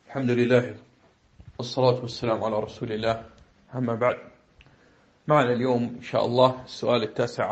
الحمد لله والصلاة والسلام على رسول الله. أما بعد، معنا اليوم إن شاء الله السؤال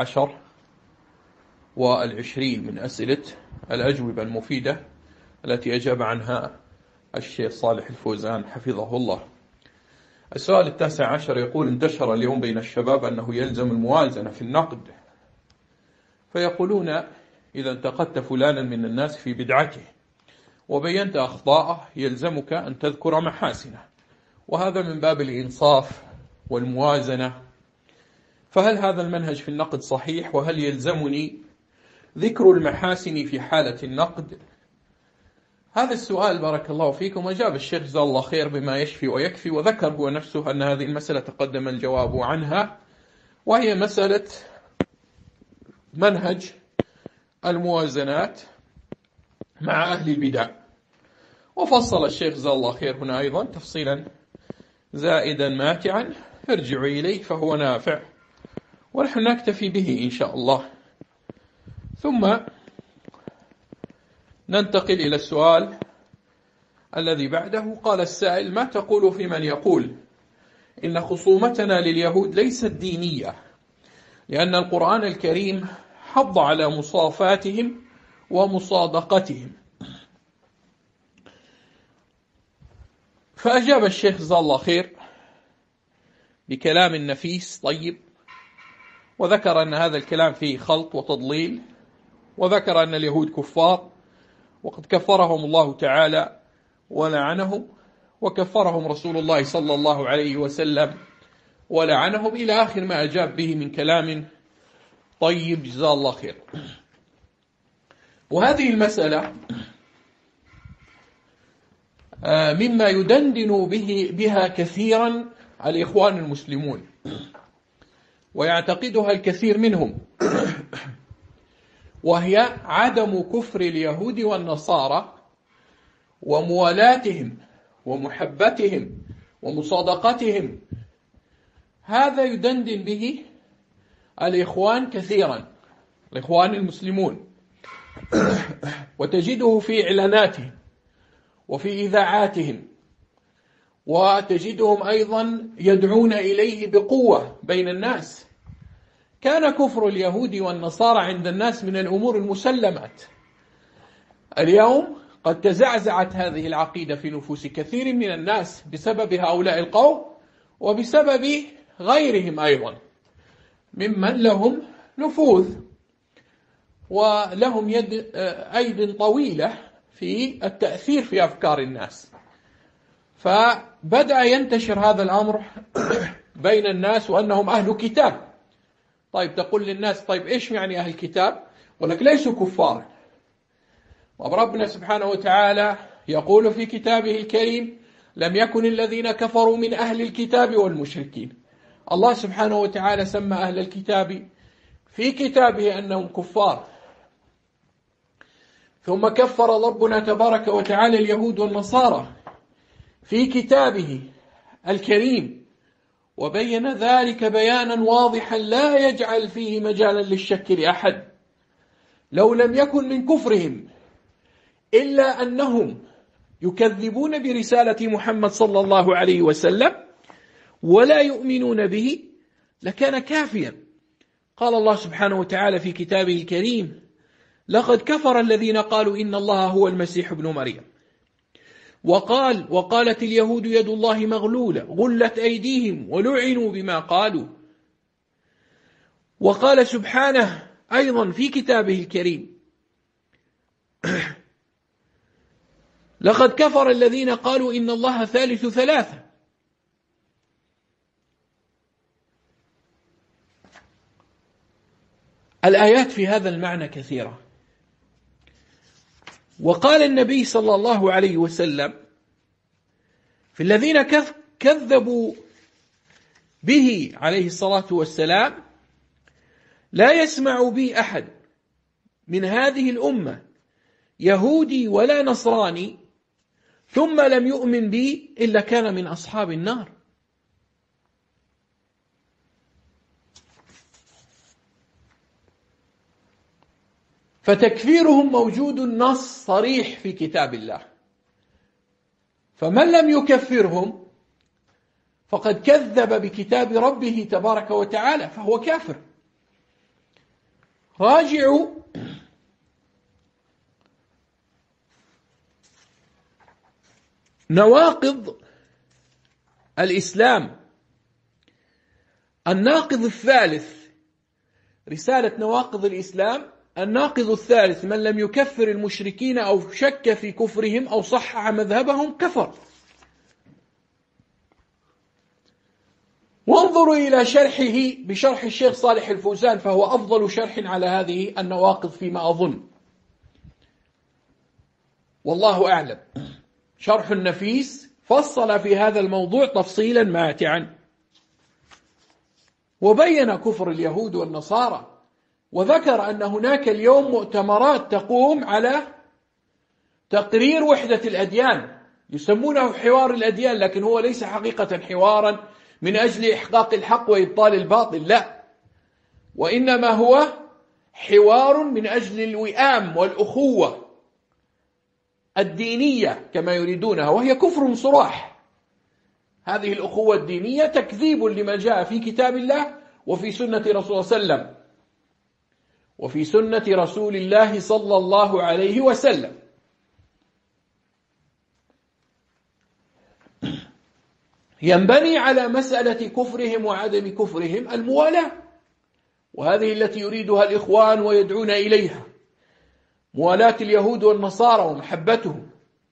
19 من أسئلة الأجوبة المفيدة التي أجاب عنها الشيخ صالح الفوزان حفظه الله. السؤال 19 يقول: انتشر اليوم بين الشباب أنه يلزم الموازنة في النقد، فيقولون إذا انتقدت فلانا من الناس في بدعته وبينت أخطاءه يلزمك أن تذكر محاسنه، وهذا من باب الإنصاف والموازنة. فهل هذا المنهج في النقد صحيح؟ وهل يلزمني ذكر المحاسن في حالة النقد؟ هذا السؤال بارك الله فيكم وجاب الشيخ جزاه الله خير بما يشفي ويكفي، وذكر هو نفسه أن هذه المسألة تقدم الجواب عنها، وهي مسألة منهج الموازنات مع أهل البدع. وفصل الشيخ جزاه الله خير هنا أيضا تفصيلا زائدا ماتعا، ارجعوا إليه فهو نافع، ونحن نكتفي به إن شاء الله. ثم ننتقل إلى السؤال الذي بعده. قال السائل: ما تقول في من يقول إن خصومتنا لليهود ليست دينية، لأن القرآن الكريم حض على مصافاتهم ومصادقتهم؟ فأجاب الشيخ جزاه الله خير بكلام نفيس طيب، وذكر أن هذا الكلام فيه خلط وتضليل، وذكر أن اليهود كفار وقد كفرهم الله تعالى ولعنهم، وكفرهم رسول الله صلى الله عليه وسلم ولعنهم، إلى آخر ما أجاب به من كلام طيب جزاه الله خير. وهذه المسألة مما يدندن بها كثيرا الإخوان المسلمون، ويعتقدها الكثير منهم، وهي عدم كفر اليهود والنصارى وموالاتهم ومحبتهم ومصادقتهم. هذا يدندن به الإخوان كثيرا، الإخوان المسلمون، وتجده في إعلاناتهم وفي إذاعاتهم، وتجدهم أيضا يدعون إليه بقوة بين الناس. كان كفر اليهود والنصارى عند الناس من الأمور المسلمات. اليوم قد تزعزعت هذه العقيدة في نفوس كثير من الناس بسبب هؤلاء القوم، وبسبب غيرهم أيضا ممن لهم نفوذ ولهم أيد طويلة في التأثير في أفكار الناس. فبدأ ينتشر هذا الأمر بين الناس وأنهم أهل كتاب. طيب تقول للناس: طيب إيش يعني أهل كتاب؟ ولك ليسوا كفار. وربنا سبحانه وتعالى يقول في كتابه الكريم: لم يكن الذين كفروا من أهل الكتاب والمشركين. الله سبحانه وتعالى سمى أهل الكتاب في كتابه أنهم كفار، ثم كفر ربنا تبارك وتعالى اليهود والنصارى في كتابه الكريم، وبين ذلك بيانا واضحا لا يجعل فيه مجالا للشك لأحد. لو لم يكن من كفرهم إلا أنهم يكذبون برسالة محمد صلى الله عليه وسلم ولا يؤمنون به لكان كافيا. قال الله سبحانه وتعالى في كتابه الكريم: لقد كفر الذين قالوا إن الله هو المسيح ابن مريم، وقالت اليهود يد الله مغلولة غلت أيديهم ولعنوا بما قالوا. وقال سبحانه أيضا في كتابه الكريم: لقد كفر الذين قالوا إن الله ثالث ثلاثة. الآيات في هذا المعنى كثيرة. وقال النبي صلى الله عليه وسلم في الذين كذبوا به عليه الصلاة والسلام: لا يسمع بي أحد من هذه الأمة يهودي ولا نصراني ثم لم يؤمن بي إلا كان من أصحاب النار. فتكفيرهم موجود، نص صريح في كتاب الله. فمن لم يكفرهم فقد كذب بكتاب ربه تبارك وتعالى فهو كافر. راجعوا نواقض الإسلام. الناقض الثالث، رسالة نواقض الإسلام، الناقض الثالث: من لم يكفر المشركين أو شك في كفرهم أو صحح مذهبهم كفر. وانظروا إلى شرحه بشرح الشيخ صالح الفوزان، فهو أفضل شرح على هذه النواقض فيما أظن، والله أعلم. شرح نفيس فصل في هذا الموضوع تفصيلا ماتعا، وبين كفر اليهود والنصارى، وذكر أن هناك اليوم مؤتمرات تقوم على تقرير وحدة الأديان، يسمونه حوار الأديان، لكن هو ليس حقيقة حوارا من أجل إحقاق الحق وإبطال الباطل، لا، وإنما هو حوار من أجل الوئام والأخوة الدينية كما يريدونها، وهي كفر صراح. هذه الأخوة الدينية تكذيب لما جاء في كتاب الله وفي سنة رسول الله وفي سنة رسول الله صلى الله عليه وسلم. ينبني على مسألة كفرهم وعدم كفرهم الموالاة، وهذه التي يريدها الإخوان ويدعون إليها، موالاة اليهود والنصارى ومحبتهم.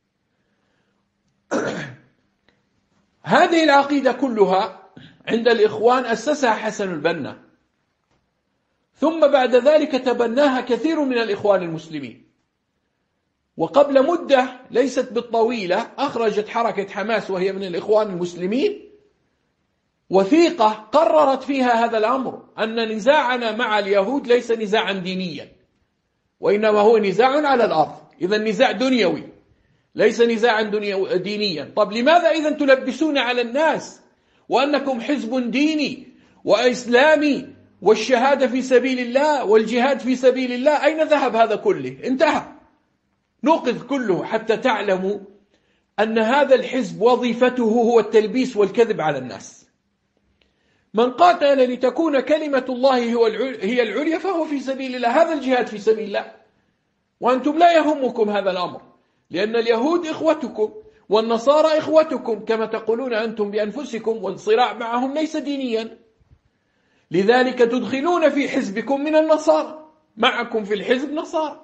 هذه العقيدة كلها عند الإخوان أسسها حسن البنا، ثم بعد ذلك تبناها كثير من الإخوان المسلمين. وقبل مدة ليست بالطويلة أخرجت حركة حماس، وهي من الإخوان المسلمين، وثيقة قررت فيها هذا الأمر، أن نزاعنا مع اليهود ليس نزاعا دينيا، وإنما هو نزاع على الأرض. إذا نزاع دنيوي ليس نزاعا دينيا. طب لماذا إذا تلبسون على الناس وأنكم حزب ديني وإسلامي والشهادة في سبيل الله والجهاد في سبيل الله؟ أين ذهب هذا كله؟ انتهى. نوقظ كله حتى تعلموا أن هذا الحزب وظيفته هو التلبيس والكذب على الناس. من قاتل لتكون كلمة الله هي العليا فهو في سبيل الله، هذا الجهاد في سبيل الله، وأنتم لا يهمكم هذا الأمر، لأن اليهود إخوتكم والنصارى إخوتكم كما تقولون أنتم بأنفسكم، والصراع معهم ليس دينيا. لذلك تدخلون في حزبكم من النصارى، معكم في الحزب نصارى.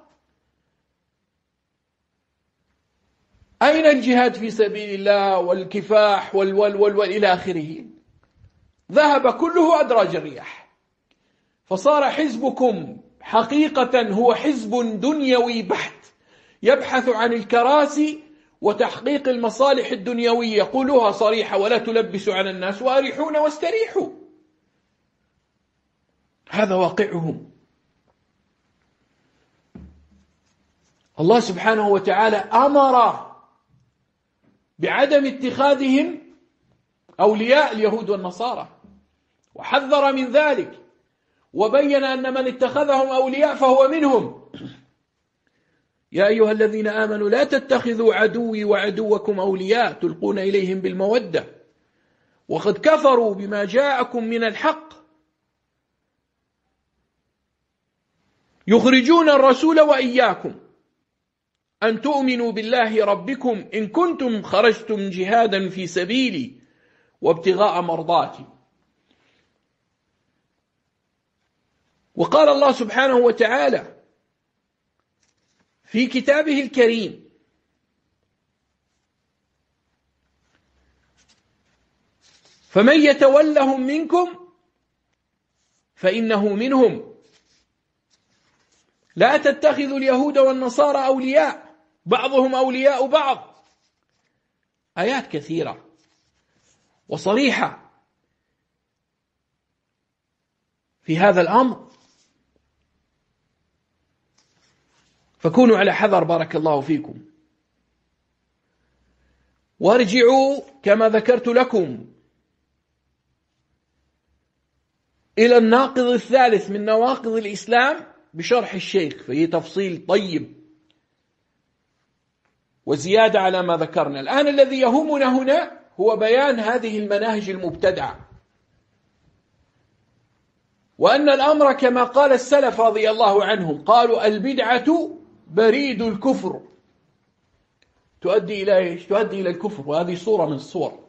أين الجهاد في سبيل الله والكفاح إلى آخره؟ ذهب كله أدراج الرياح، فصار حزبكم حقيقة هو حزب دنيوي بحت، يبحث عن الكراسي وتحقيق المصالح الدنيوية. قولوها صريحة ولا تلبسوا على الناس، وأريحون واستريحوا. هذا واقعهم. الله سبحانه وتعالى أمر بعدم اتخاذهم أولياء اليهود والنصارى، وحذر من ذلك، وبين أن من اتخذهم أولياء فهو منهم. يا أيها الذين آمنوا لا تتخذوا عدوي وعدوكم أولياء تلقون إليهم بالمودة وقد كفروا بما جاءكم من الحق يخرجون الرسول وإياكم أن تؤمنوا بالله ربكم إن كنتم خرجتم جهادا في سبيلي وابتغاء مرضاتي. وقال الله سبحانه وتعالى في كتابه الكريم: فمن يتولهم منكم فإنه منهم لا تتخذوا اليهود والنصارى أولياء بعضهم أولياء بعض. آيات كثيرة وصريحة في هذا الأمر، فكونوا على حذر بارك الله فيكم. وارجعوا كما ذكرت لكم إلى الناقض الثالث من نواقض الإسلام بشرح الشيخ، فيه تفصيل طيب. وزيادة على ما ذكرنا. الآن الذي يهمنا هنا هو بيان هذه المناهج المبتدعة، وأن الأمر كما قال السلف رضي الله عنهم، قالوا البدعة بريد الكفر، تؤدي إلى إيش؟ تؤدي إلى الكفر، وهذه صورة من الصور.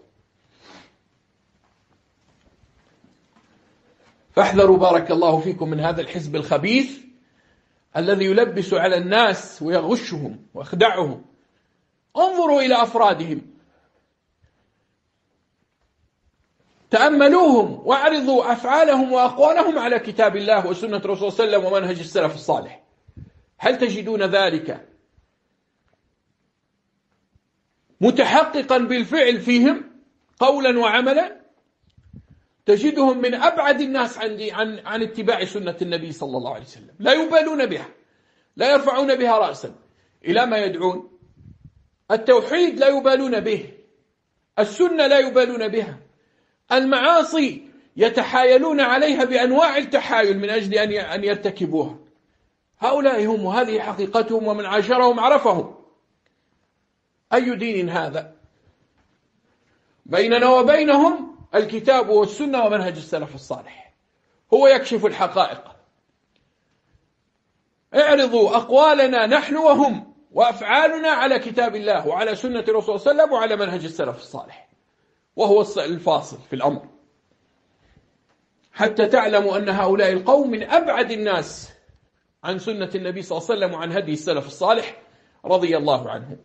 فاحذروا بارك الله فيكم من هذا الحزب الخبيث الذي يلبس على الناس ويغشهم ويخدعهم. انظروا إلى أفرادهم، تأملوهم واعرضوا أفعالهم وأقوالهم على كتاب الله وسنة رسول صلى الله عليه وسلم ومنهج السلف الصالح. هل تجدون ذلك متحققا بالفعل فيهم قولا وعملا؟ تجدهم من أبعد الناس عن اتباع سنة النبي صلى الله عليه وسلم، لا يبالون بها، لا يرفعون بها رأسا. إلى ما يدعون؟ التوحيد لا يبالون به، السنة لا يبالون بها، المعاصي يتحايلون عليها بأنواع التحايل من أجل أن يرتكبوها. هؤلاء هم، وهذه حقيقتهم، ومن عاشرهم عرفهم. أي دين هذا؟ بيننا وبينهم الكتاب والسنة ومنهج السلف الصالح، هو يكشف الحقائق. اعرضوا أقوالنا نحن وهم وأفعالنا على كتاب الله وعلى سنة رسول صلى الله عليه وسلم وعلى منهج السلف الصالح، وهو الفاصل في الأمر، حتى تعلموا أن هؤلاء القوم من أبعد الناس عن سنة النبي صلى الله عليه وسلم وعن هدي السلف الصالح رضي الله عنه.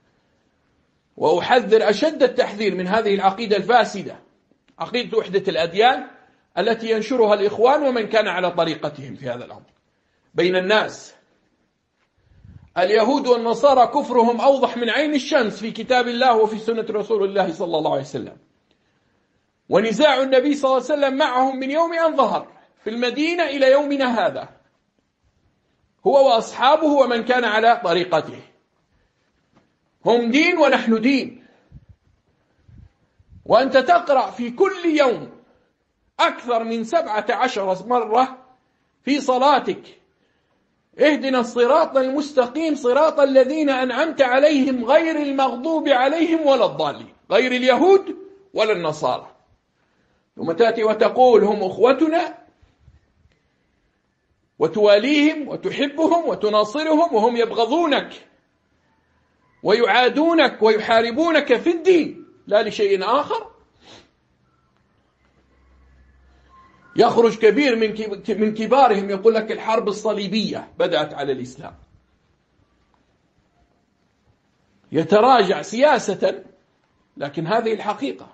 وأحذر أشد التحذير من هذه العقيدة الفاسدة، عقيدة وحدة الأديان التي ينشرها الإخوان ومن كان على طريقتهم في هذا الأمر بين الناس. اليهود والنصارى كفرهم أوضح من عين الشمس في كتاب الله وفي سنة رسول الله صلى الله عليه وسلم، ونزاع النبي صلى الله عليه وسلم معهم من يوم أن ظهر في المدينة إلى يومنا هذا، هو وأصحابه ومن كان على طريقته. هم دين ونحن دين. وأنت تقرأ في كل يوم أكثر من 17 مرة في صلاتك: اهدنا الصراط المستقيم صراط الذين أنعمت عليهم غير المغضوب عليهم ولا الضالين، غير اليهود ولا النصارى. ثم تأتي وتقول هم أخوتنا، وتواليهم وتحبهم وتناصرهم، وهم يبغضونك ويعادونك ويحاربونك في الدين لا لشيء آخر. يخرج كبير من كبارهم يقول لك الحرب الصليبية بدأت على الإسلام، يتراجع سياسة، لكن هذه الحقيقة.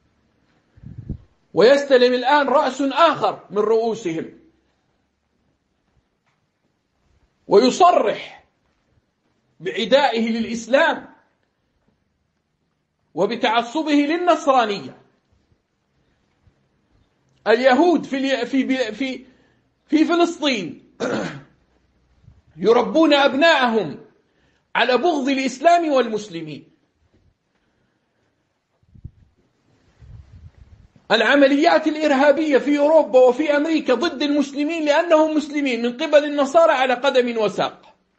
ويستلم الآن رأس آخر من رؤوسهم ويصرح بعدائه للإسلام وبتعصبه للنصرانية. اليهود في فلسطين يربون أبناءهم على بغض الإسلام والمسلمين. العمليات الإرهابية في أوروبا وفي أمريكا ضد المسلمين لأنهم مسلمين من قبل النصارى على قدم وساق.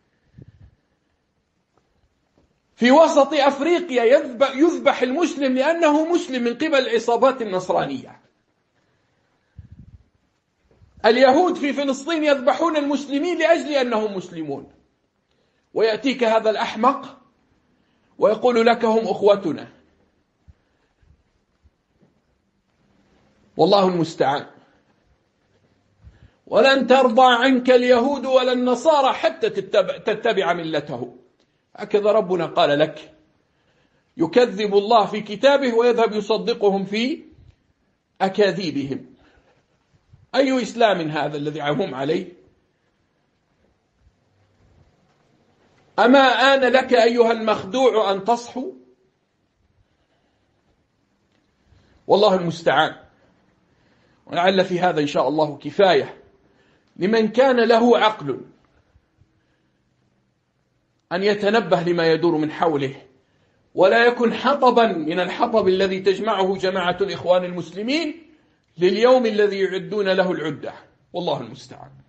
في وسط أفريقيا يذبح المسلم لأنه مسلم من قبل العصابات النصرانية. اليهود في فلسطين يذبحون المسلمين لأجل أنهم مسلمون. ويأتيك هذا الأحمق ويقول لك هم أخوتنا. والله المستعان. ولن ترضى عنك اليهود ولا النصارى حتى تتبع ملته. هكذا ربنا قال لك. يكذب الله في كتابه ويذهب يصدقهم في أكاذيبهم. أي إسلام هذا الذي هم عليه؟ أما آن لك أيها المخدوع أن تصحو؟ والله المستعان. ولعل في هذا إن شاء الله كفاية لمن كان له عقل أن يتنبه لما يدور من حوله، ولا يكن حطبا من الحطب الذي تجمعه جماعة الإخوان المسلمين لليوم الذي يعدون له العدة. والله المستعان.